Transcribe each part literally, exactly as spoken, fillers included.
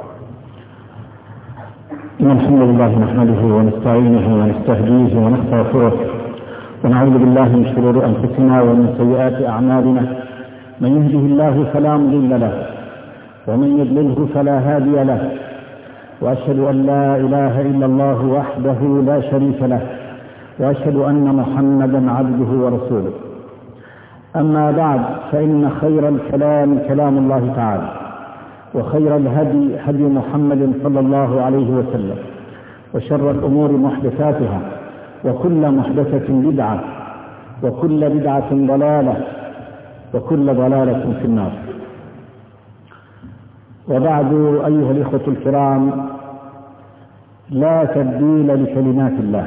الحمد لله نحمده ونستعينه ونستهديه ونستغفره ونعوذ بالله من شرور أنفسنا ومن سيئات أعمالنا. من يهده الله فلا مضل له ومن يضلله فلا هادي له، وأشهد أن لا إله إلا الله وحده لا شريك له، وأشهد أن محمدا عبده ورسوله. أما بعد، فإن خير الكلام كلام الله تعالى، وخير الهدي هدي محمد صلى الله عليه وسلم، وشر الأمور محدثاتها، وكل محدثة بدعة، وكل بدعة ضلالة، وكل ضلالة في النار. وبعد، أيها الإخوة الكرام، لا تبديل لكلمات الله.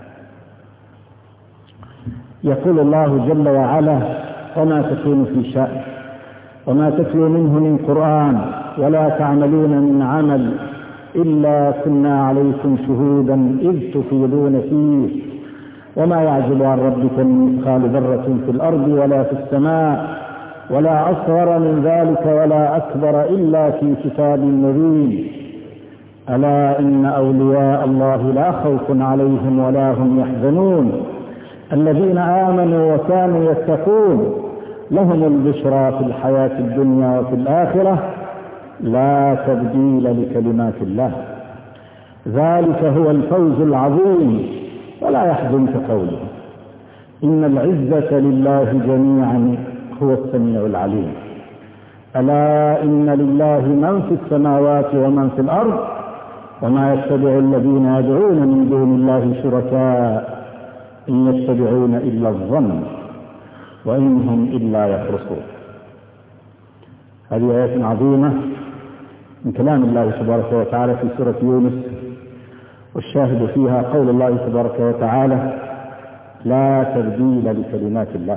يقول الله جل وعلا: وما تكون في شأن وما تتلو منه من قرآن ولا تعملون من عمل إلا كنا عليكم شهودا إذ تفيضون فيه وما يعزب عن ربك من مثقال ذرة في الأرض ولا في السماء ولا أصغر من ذلك ولا أكبر إلا في كتاب مبين. ألا إن أولياء الله لا خوف عليهم ولا هم يحزنون الذين آمنوا وكانوا يتقون لهم البشرى في الحياة الدنيا وفي الآخرة لا تبديل لكلمات الله. ذلك هو الفوز العظيم. ولا يحزنك قوله إن العزة لله جميعا هو السميع العليم. ألا إن لله من في السماوات ومن في الأرض وما يتبع الذين يدعون من دون الله شركاء إن يتبعون إلا الظن وإن هم إلا يخرصون. هذه آيات عظيمة من كلام الله تبارك وتعالى في سورة يونس، والشاهد فيها قول الله تبارك وتعالى: لا تبديل لكلمات الله.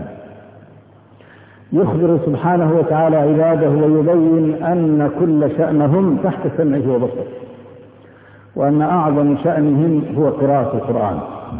يخبر سبحانه وتعالى عباده ويبين أن كل شأنهم تحت سمعه وبصره، وأن أعظم شأنهم هو قراءة القرآن،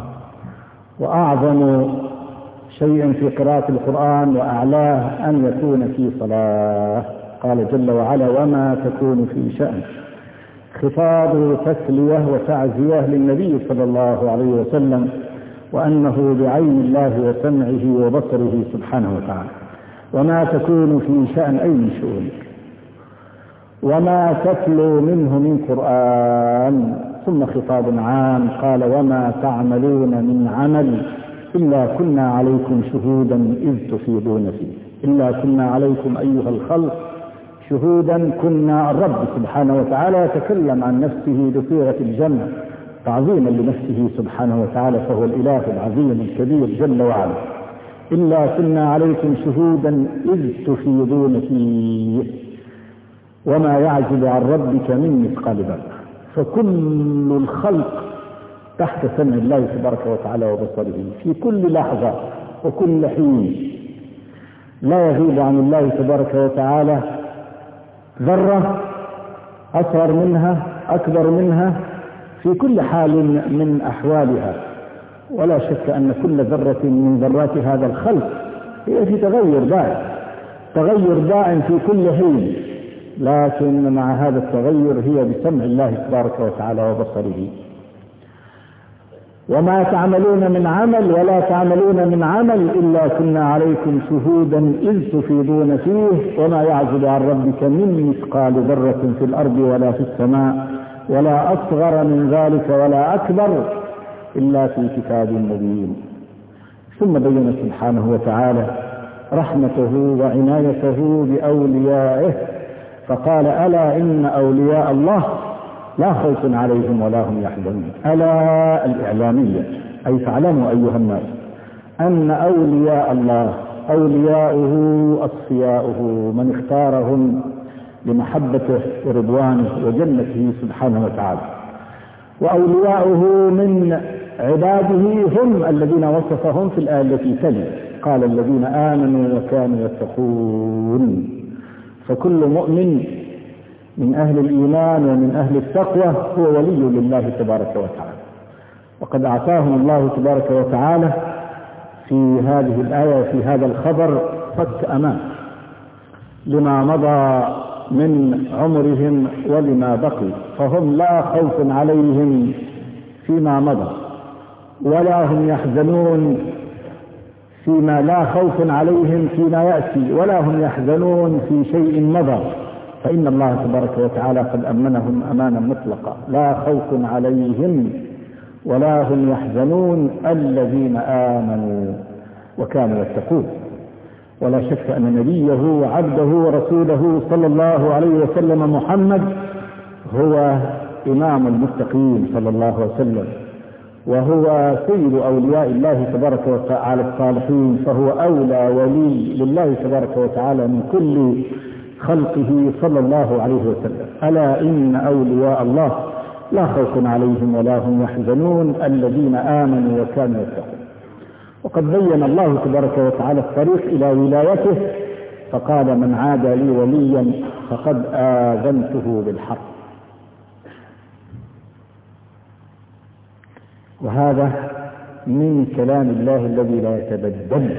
وأعظم شيء في قراءة القرآن وأعلاه أن يكون في صلاة. قال جل وعلا: وما تكون في شأن. خطاب تسلية وتعزية للنبي صلى الله عليه وسلم، وأنه بعين الله وسمعه وبصره سبحانه وتعالى. وما تكون في شأن أي من شؤونك، وما تتلو منه من قرآن. ثم خطاب عام قال: وما تعملون من عمل إلا كنا عليكم شهودا إذ تفيضون فيه. إلا كنا عليكم أيها الخلق شهودا. كنا الرب سبحانه وتعالى يتكلم عن نفسه بصيغة الجمع تعظيما لنفسه سبحانه وتعالى، فهو الإله العظيم الكبير جل وعلا. إلا كنا عليكم شهودا إذ تفيضون فيه وما يعزب عن ربك من مثقال ذرة. فكل الخلق تحت سمع الله تبارك وتعالى وبصره في كل لحظة وكل حين. لا يغيب عن الله تبارك وتعالى ذرة، أصغر منها أكبر منها، في كل حال من أحوالها. ولا شك أن كل ذرة من ذرات هذا الخلق هي في تغير دائم، تغير دائم في كل حين، لكن مع هذا التغير هي بسمع الله تبارك وتعالى وبصره. وما تعملون من عمل ولا تعملون من عمل إلا كنا عليكم شهودا إذ تفيضون فيه وما يعزب عن ربك من مثقال ذرة في الأرض ولا في السماء ولا أصغر من ذلك ولا أكبر إلا في كتاب مبين. ثم بين سبحانه وتعالى رحمته وعنايته بأوليائه، فقال: ألا إن أولياء الله لا خوف عليهم ولا هم يحزنون. ألا الإعلامية، أي فاعلموا أيها الناس أن أولياء الله أولياؤه أصفياؤه، من اختارهم لمحبته ورضوانه وجنته سبحانه وتعالى. وأولياؤه من عباده هم الذين وصفهم في الآية التي تلي، قال: الذين آمنوا وكانوا يتقون. فكل مؤمن من أهل الإيمان ومن أهل التقوى هو ولي لله تبارك وتعالى. وقد أعطاهم الله تبارك وتعالى في هذه الآية وفي هذا الخبر فك أمان لما مضى من عمرهم ولما بقي، فهم لا خوف عليهم فيما مضى ولا هم يحزنون فيما لا خوف عليهم فيما يأتي، ولا هم يحزنون في شيء مضى، فإن الله تبارك وتعالى قد أمنهم أمانا مطلقا، لا خوف عليهم ولا هم يحزنون الذين آمنوا وكانوا يتقون. ولا شك أن نبيه وعبده ورسوله صلى الله عليه وسلم محمد هو إمام المتقين صلى الله عليه وسلم، وهو سيد أولياء الله تبارك وتعالى الصالحين، فهو أولى ولي لله تبارك وتعالى من كل خلقه صلى الله عليه وسلم. ألا إن أولياء الله لا خوف عليهم ولا هم يحزنون الذين آمنوا وكانوا يتقون. وقد بين الله تبارك وتعالى الطريق إلى ولايته، فقال من عاد لي وليا فقد آذنته بالحرب. وهذا من كلام الله الذي لا يتبدل.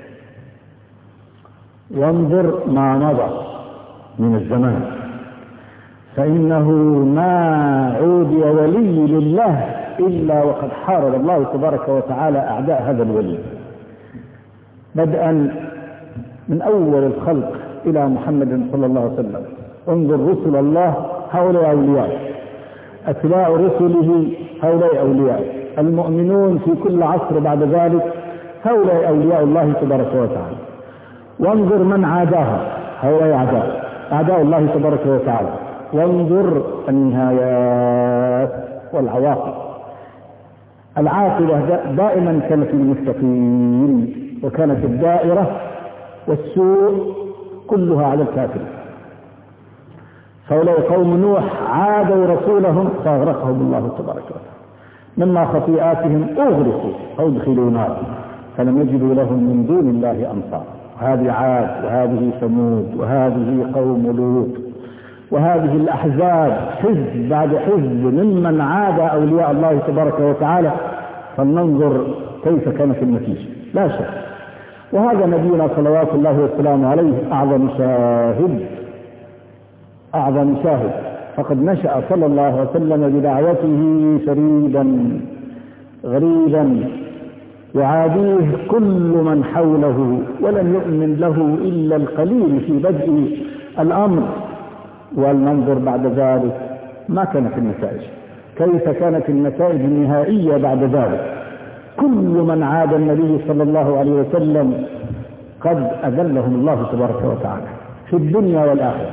وانظر ما مضى من الزمان، فإنه ما عودي ولي لله إلا وقد حارب الله تبارك وتعالى أعداء هذا الولي، بدءا من أول الخلق إلى محمد صلى الله عليه وسلم. انظر رسل الله هؤلاء أولياء، أتباع رسله هؤلاء أولياء، المؤمنون في كل عصر بعد ذلك هؤلاء أولياء الله تبارك وتعالى. وانظر من عاداها، هؤلاء أعداء أعداء الله تبارك وتعالى. وانظر النهايات والعواقب. العاقبة دائما كانت للمتقين، وكانت الدائرة والسوء كلها على الكافر. فهؤلاء قوم نوح عادوا رسولهم فأغرقهم الله تبارك وتعالى، مما خطيئاتهم أغرقوا أو ادخلوا نار فلم يجدوا لهم من دون الله أنصار. هذه عاد وهذه ثمود وهذه قوم لوط وهذه الأحزاب، حزب بعد حزب ممن عاد أولياء الله تبارك وتعالى. فلننظر كيف كانت النتيجة، لا شك. وهذا نبينا صلوات الله وسلامه عليه أعظم شاهد أعظم شاهد فقد نشأ صلى الله عليه وسلم بدعوته فريدا غريبا يعاديه كل من حوله، ولم يؤمن له إلا القليل في بدء الأمر. ولننظر بعد ذلك ما كانت النتائج، كيف كانت النتائج النهائية بعد ذلك. كل من عاد النبي صلى الله عليه وسلم قد أذلهم الله تبارك وتعالى في الدنيا والآخرة.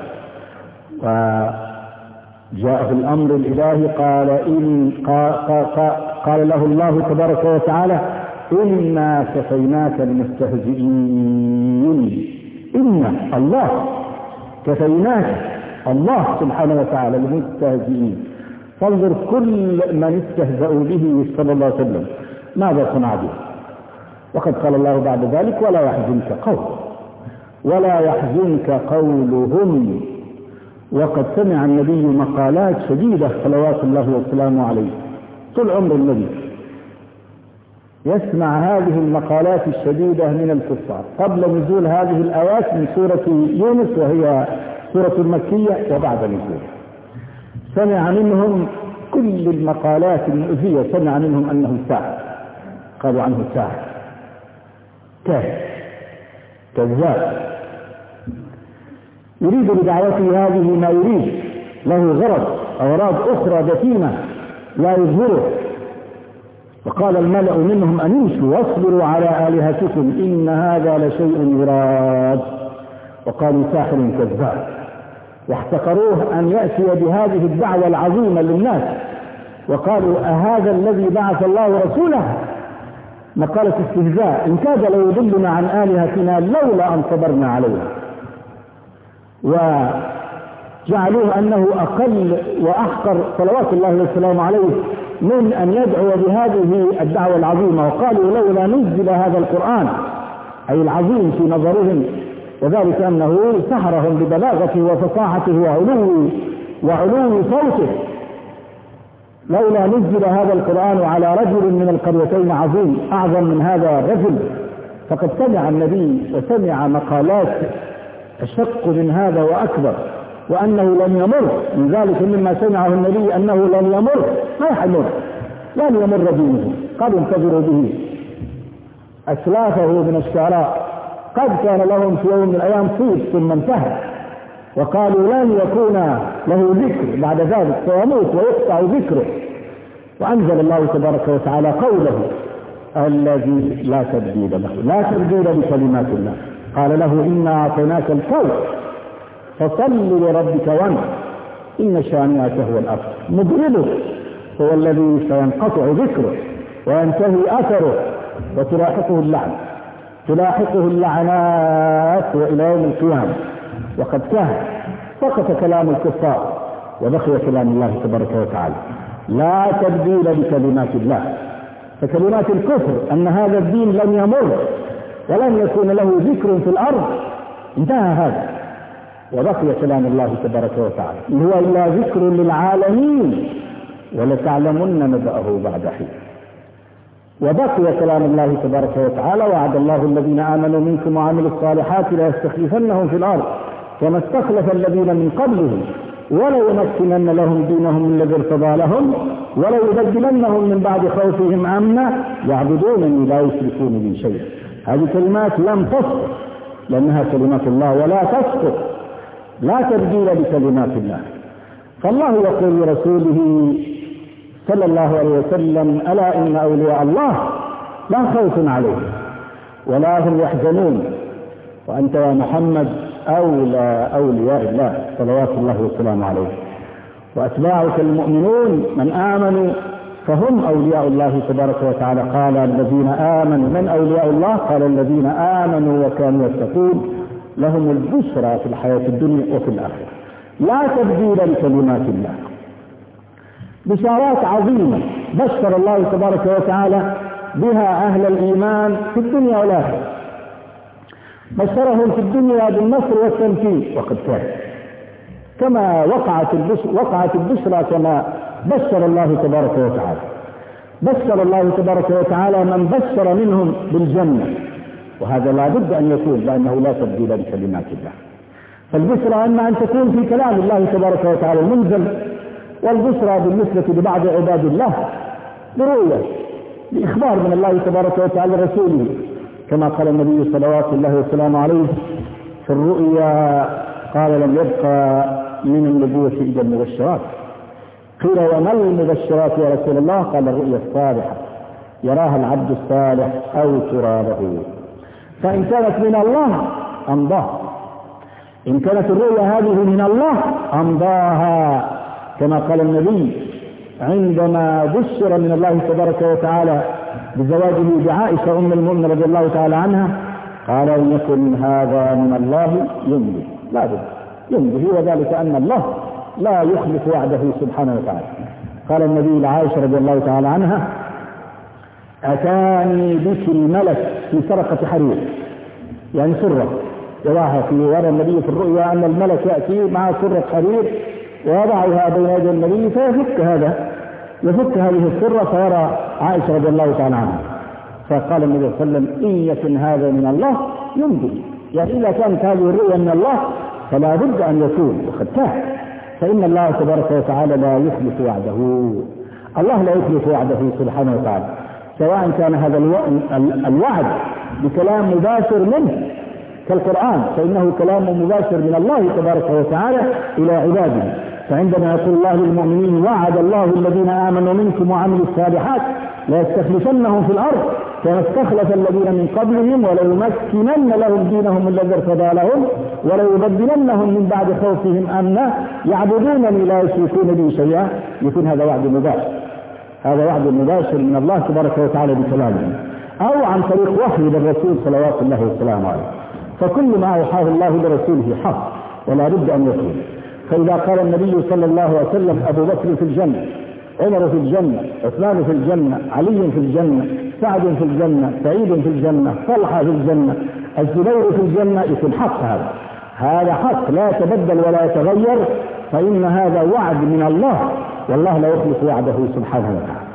وجاء في الأمر الإلهي قال, إن قال, قال, قال له الله تبارك وتعالى إنا كفيناك المستهزئين. إن الله كفيناك، الله سبحانه وتعالى المستهزئين. فانظر كل من استهزأوا به صلى الله عليه وسلم ماذا صنع به. وقد قال الله بعد ذلك ولا يحزنك قول ولا يحزنك قولهم. وقد سمع النبي مقالات شديدة صلوات الله وسلامه عليه طول عمر النبي يسمع هذه المقالات الشديدة من الكفار قبل نزول هذه الآيات من سورة يونس، وهي سورة مكية، وبعد نزول سمع منهم كل المقالات المؤذية. سمع منهم أنه ساحر، قالوا عنه ساحر، كاهن، كذاب، يريد بدعوته هذه ما يريد، له غرض أغراض أخرى دفينة لا يظهره. وقال الملأ منهم أن امشوا واصبروا على آلهتكم إن هذا لشيء يراد. وقالوا ساحر كذاب، واحتقروه أن يأتي بهذه الدعوة العظيمة للناس. وقالوا أهذا الذي بعث الله رسوله؟ مقالة استهزاء، إن كاد ليضلنا عن آلهتنا لولا أن صبرنا عليها. وجعلوه أنه أقل وأحقر صلوات الله وسلامه عليه من أن يدعو بهذه الدعوة العظيمة. وقالوا لولا نزل هذا القرآن، أي العظيم في نظرهم، وذلك أنه سحرهم ببلاغته وفصاحته وعلو وعلو صوته. لولا نزل هذا القرآن على رجل من القريتين عظيم، أعظم من هذا الرجل. فقد سمع النبي وسمع مقالات أشق من هذا وأكبر. وأنه لن يمر. من ذلك مما سمعه النبي أنه لن يمر، ما يحمر، لن يمر دينه. قد انتظروا به أسلافه من الشعراء، قد كان لهم في يوم من الأيام صيت ثم انتهى، وقالوا لن يكون له ذكر بعد ذلك، فيموت ويقطع ذكره. وأنزل الله تبارك وتعالى قوله الذي لا تبديل له، لا تبديل لكلمات الله. قال له إنا أعطيناك الكوثر فصل لربك وانحر إن شانئك هو الأبتر. مضربه هو الذي سينقطع ذكره وينتهي أثره وتلاحقه اللعن، تلاحقه اللعنات وإلى يوم القيامة. وقد كان سقط كلام الكفار وبقي كلام الله تبارك وتعالى. لا تبديل لكلمات الله. فكلمات الكفر أن هذا الدين لن يمر ولن يكون له ذكر في الأرض، انتهى هذا، وبقي كلام الله تبارك وتعالى اللي هو إلا ذكر للعالمين ولتعلمن نبأه بعد حين. وبقي كلام الله تبارك وتعالى وعد الله الذين آمنوا منكم وعملوا الصالحات ليستخلفنهم في الأرض كما استخلف الذين من قبلهم وليمكنن لهم دينهم الذي ارتضى لهم وليبدلنهم من بعد خوفهم أمنا يعبدونني لا يشركون بي شيئا. هذه كلمات لم تسقط لأنها كلمات الله ولا تسقط، لا تبديل لكلمات الله. فالله يقول لرسوله صلى الله عليه وسلم ألا إن أولياء الله لا خوف عليهم ولا هم يحزنون، وأنت يا محمد أولى أولياء الله صلوات الله وسلامه عليه، وأتباعك المؤمنون من آمنوا فهم أولياء الله تبارك وتعالى. قال الذين آمنوا من أولياء الله؟ قال الذين آمنوا وكانوا يتقون لهم البشرى في الحياة الدنيا وفي الآخرة. لا تبديل لكلمات الله. بشارات عظيمة بشر الله تبارك وتعالى بها أهل الإيمان في الدنيا والآخرة. بشرهم في الدنيا بالنصر والتمكين وقد كان، كما وقعت البشرى, وقعت البشرى كما بشر الله تبارك وتعالى. بشر الله تبارك وتعالى من بشر منهم بالجنة، وهذا لا بد أن يكون لأنه لا تبديل لكلمات الله. فالبشرى إما أن تكون في كلام الله تبارك وتعالى المنزل، والبشرى بالنسبة لبعض عباد الله برؤية بإخبار من الله تبارك وتعالى رسوله، كما قال النبي صلوات الله وسلامه عليه في الرؤيا قال لم يبقى من النبوة إلا المبشرات. قيل وما المبشرات يا رسول الله؟ قال الرؤيا الصالحة يراها العبد الصالح أو ترى له، فإن كانت من الله أمضاها، إن كانت الرؤيا هذه من الله أمضاها، كما قال النبي عندما بشر من الله تبارك وتعالى بزواجه بعائشة أم المؤمنين رضي الله تعالى عنها قال إن يكن هذا من الله يمضي، لا بد يمضي، وذلك أن الله لا يخلف وعده سبحانه وتعالى. قال النبي لعائشة رضي الله تعالى عنها أتاني بك الملك في سرقة حرير، يعني سرة يراها في ورى النبي في الرؤيا أن الملك يأتي مع سرة حرير ويضعها بين يدي النبي فيفك هذا يفك هذه السرة فيرى عائشة رضي الله تعالى عنها. فقال النبي صلى الله عليه وسلم إن يكن هذا من الله يمضي، يعني إذا كانت هذه الرؤيا من الله فلا بد أن يكون وقد كان، فإن الله تبارك وتعالى لا يخلف وعده. الله لا يخلف وعده سبحانه وتعالى، سواء كان هذا الوعد بكلام مباشر منه كالقرآن فإنه كلام مباشر من الله تبارك وتعالى إلى عباده. فعندما يقول الله للمؤمنين وعد الله الذين آمنوا منكم وعملوا الصالحات ليستخلفنهم في الأرض كما استخلف الذين من قبلهم وليمكنن لهم دينهم الذي ارتضى لهم وليبدلنهم من بعد خوفهم أمنا يعبدونني لا يشركون بي شيئا. يكون هذا وعد مباشر، هذا وعد مباشر من الله تبارك وتعالى بكلامه أو عن طريق وحي للرسول صلوات الله وسلامه عليه. فكل ما أوحاه الله لرسوله حق ولا بد أن يكون. فإذا قال النبي صلى الله عليه وسلم أبو بكر في الجنة، عمر في الجنة، عثمان في الجنة، علي في الجنة، سعد في الجنة، سعيد في الجنة، طلحة في الجنة، الزبير في الجنة، يكون حق. هذا هذا حق لا يتبدل ولا يتغير، فإن هذا وعد من الله والله لا يخلف وعده سبحانه وتعالى.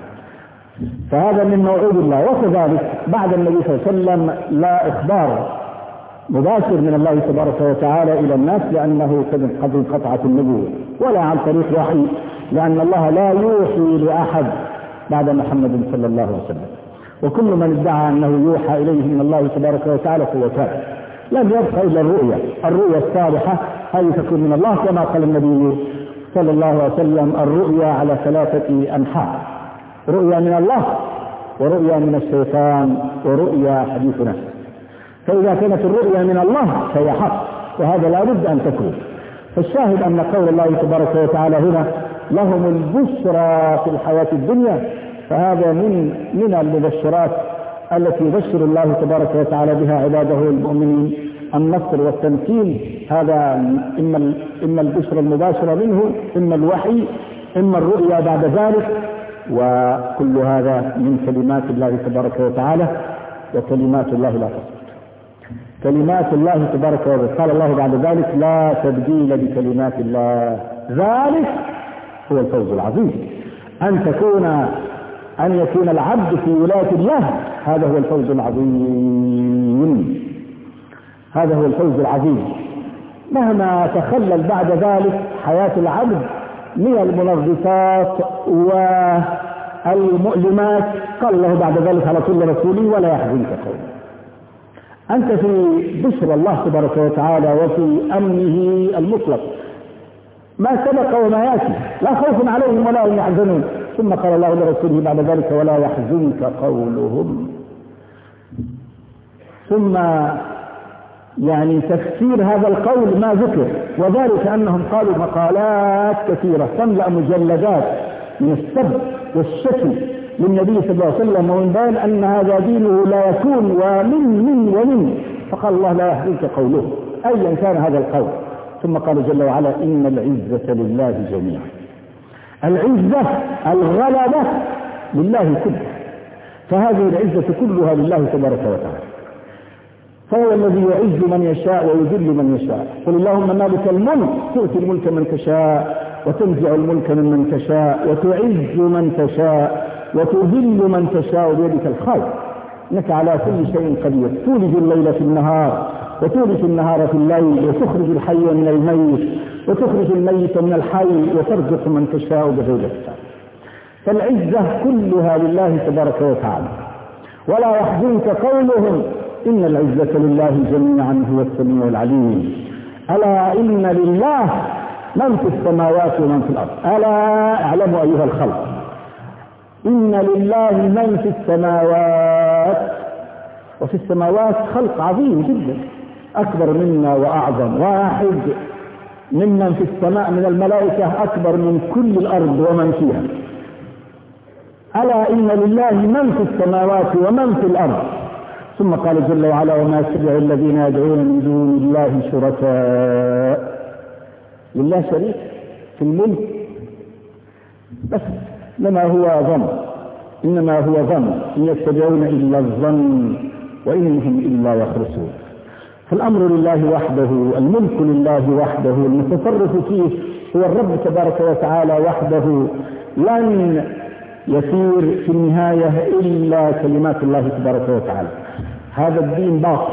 فهذا من موعود الله. وكذلك بعد النبي صلى الله عليه وسلم لا إخبار مباشر من الله تبارك وتعالى إلى الناس لأنه قد انقطعت النبوة، ولا عن طريق وحي لأن الله لا يوحي لأحد بعد محمد صلى الله عليه وسلم. وكل من ادعى أنه يوحى إليه من الله تبارك وتعالى فهو كافر. لم يبقى إلا الرؤيا، الرؤيا الصالحة هذه تكون من الله كما قال النبي صلى الله عليه وسلم: الرؤيا على ثلاثة أنحاء، رؤيا من الله ورؤيا من الشيطان ورؤيا حديث نفس. فإذا كانت الرؤيا من الله فهي حق، وهذا لا بد أن تكون. فالشاهد أن قول الله تبارك وتعالى هنا: لهم البشرى في الحياة الدنيا، فهذا من من المبشرات التي يبشر الله تبارك وتعالى بها عباده المؤمنين، النصر والتمكين. هذا إما إما البشرى المباشرة منه، إما الوحي، إما الرؤيا بعد ذلك، وكل هذا من كلمات الله تبارك وتعالى، وكلمات الله لا تصدق. كلمات الله تبارك وتعالى، قال الله بعد ذلك: لا تبديل لكلمات الله، ذلك هو الفوز العظيم. أن تكون أن يكون العبد في ولاية الله، هذا هو الفوز العظيم، هذا هو الفوز العظيم. مهما تخلل بعد ذلك حياة العبد من المنغصات والمؤلمات، قال الله بعد ذلك على كل رسول: ولا يحزنك قوله. أنت في بشر الله تبارك وتعالى وفي أمنه المطلق، ما سبق وما يأتي، لا خوف عليهم ولا هم يحزنون. ثم قال الله لرسوله بعد ذلك: ولا يحزنك قولهم. ثم يعني تفسير هذا القول ما ذكر، وذلك أنهم قالوا مقالات كثيرة تملأ مجلدات من السب والشتم للنبي صلى الله عليه وسلم، ومن بين أن هذا دينه لا يكون ومن من ومن، فقال الله: لا يحزنك قوله، أيا كان هذا القول. ثم قال جل وعلا: إن العزة لله جميعا. العزة الغلبة لله كله، فهذه العزة كلها لله تبارك وتعالى، فهو الذي يعز من يشاء ويذل من يشاء. قل اللهم مالك الملك تؤتي الملك من تشاء وتنزع الملك ممن تشاء وتعز من تشاء وتذل من تشاء بيدك الخير، إنك على كل شيء قدير. تولج الليل في النهار وتولج النهار في الليل، وتخرج الحي من الميت وتخرج الميت من الحي، وترزق من تشاء بغير حساب. فالعزة كلها لله تبارك وتعالى. ولا يحزنك قولهم: إن العزة لله جميعا هو السميع العليم. ألا إن لله من في السماوات ومن في الأرض. ألا اعلموا أيها الخلق، إن لله من في السماوات، وفي السماوات خلق عظيم جدا أكبر منا وأعظم، واحد ممن في السماء من الملائكة أكبر من كل الأرض ومن فيها. ألا إن لله من في السماوات ومن في الأرض. ثم قال جل وعلا: وما يتبع الذين يدعون من دون الله شركاء. لله شريك في الملك بس، إنما هو ظن، إنما هو ظن، إن يتبعون إلا الظن وإن هم إلا يخرسون. فالأمر لله وحده، الملك لله وحده، المتصرف فيه هو الرب تبارك وتعالى وحده. لن يسير في النهاية إلا كلمات الله تبارك وتعالى. هذا الدين باقي،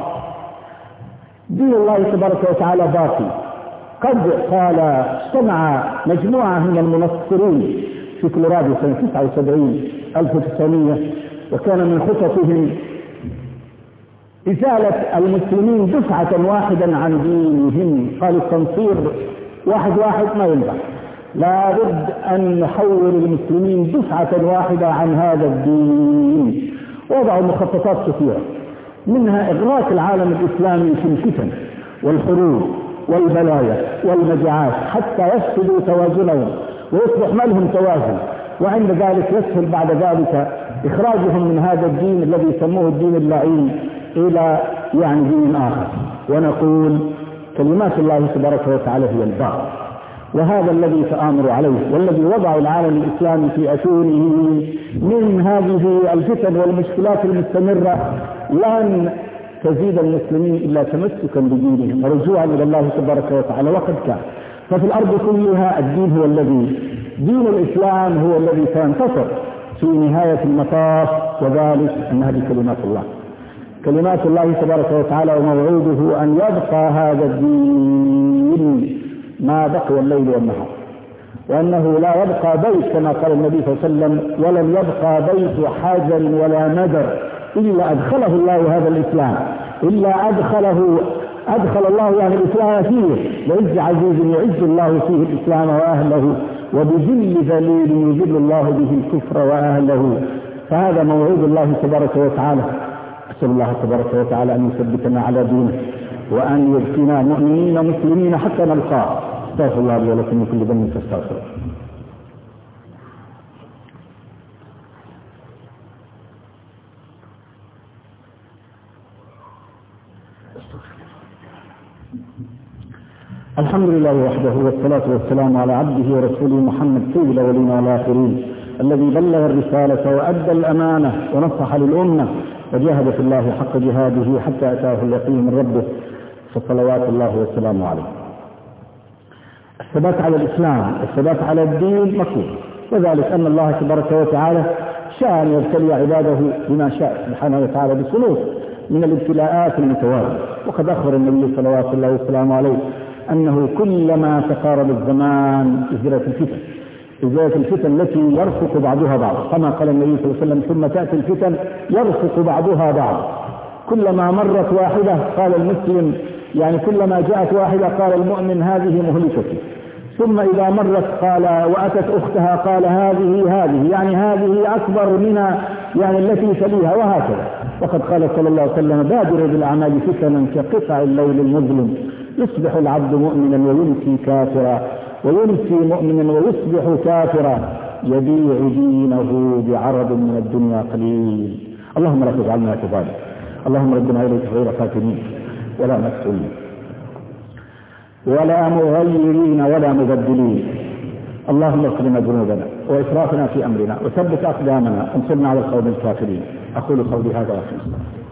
دين الله تبارك وتعالى باقي. قد قال اجتمع مجموعة من المنصرين في كولورادو سنة تسعة وسبعين ألف وتسعمائة، وكان من خططهم إزالة المسلمين دفعة واحدا عن دينهم. قالوا التنصير واحد واحد ما ينفع، لا بد أن نحول المسلمين دفعة واحدة عن هذا الدين. وضعوا مخططات كثيرة، منها إغراق العالم الإسلامي في الفتن والحروب والبلايا والمجاعات حتى يفقدوا توازنهم ويصبح ما لهم توازن، وعند ذلك يسهل بعد ذلك إخراجهم من هذا الدين الذي يسموه الدين اللعين إلى يعني دين آخر. ونقول كلمات الله تبارك وتعالى هي الباقي، وهذا الذي تآمر عليه، والذي وضع العالم الإسلامي في أشونه من هذه الفتن والمشكلات المستمرة لن تزيد المسلمين إلا تمسكا بدينهم ورجوعا إلى الله تبارك وتعالى. وقد كان ففي الأرض كلها الدين هو الذي دين الإسلام هو الذي سينتصر في نهاية المطاف، وذلك أن هذه كلمات الله. كلمات الله تبارك وتعالى وموعوده أن يبقى هذا الدين ما بقي الليل والنهار، وأنه لا يبقى بيت كما قال النبي صلى الله عليه وسلم: ولن يبقى بيت حجر ولا مدر إلا أدخله الله هذا الإسلام، إلا أدخله أدخل الله يعني الإسلام فيه، وعز عزيز يعز الله فيه الإسلام وأهله، وبذل ذليل يذل الله به الكفر وأهله. فهذا موعود الله تبارك وتعالى. أسأل الله تبارك وتعالى أن يثبتنا على دينه، وأن يبقينا مؤمنين مسلمين حتى نلقاه. استغفر الله لي ولكم من كل ذنب فاستغفروه. الحمد لله وحده، والصلاة والسلام على عبده ورسوله محمد سيد الأولين والآخرين، الذي بلغ الرسالة وأدى الأمانة ونصح للأمة وجاهد في الله حق جهاده حتى أتاه اليقين من ربه، فصلوات الله والسلام عليه. الثبات على الإسلام، الثبات على الدين مطلوب، وذلك أن الله تبارك وتعالى شاء أن يبتلي عباده بما شاء سبحانه وتعالى بصنوف من الابتلاءات المتوالية. وقد أخبر النبي صلوات الله والسلام عليه أنه كلما تقارب الزمان ازدادت الفتن، ازدادت الفتن التي يرفق بعضها بعض، كما قال النبي صلى الله عليه وسلم: ثم تأتي الفتن يرفق بعضها بعض. كلما مرت واحدة قال المسلم، يعني كلما جاءت واحدة قال المؤمن: هذه مهلكتي. ثم إذا مرت قال وأتت أختها قال هذه هذه يعني هذه أكبر من يعني التي تليها، وهكذا. وقد قال صلى الله عليه وسلم: بادروا بالأعمال فتنا كقطع الليل المظلم، يصبح العبد مؤمنا ويمسي كافرا، ويمسي مؤمنا ويصبح كافرا، يبيع دينه بعرض من الدنيا قليل. اللهم لا تجعلنا كذلك، اللهم ردنا إليك غير فاتنين ولا مسؤولين ولا مغيرين ولا مبدلين. اللهم اغفر لنا ذنوبنا وإسرافنا في أمرنا، وثبت أقدامنا، وانصرنا على القوم الكافرين. أقول قولي هذا وأستغفر الله.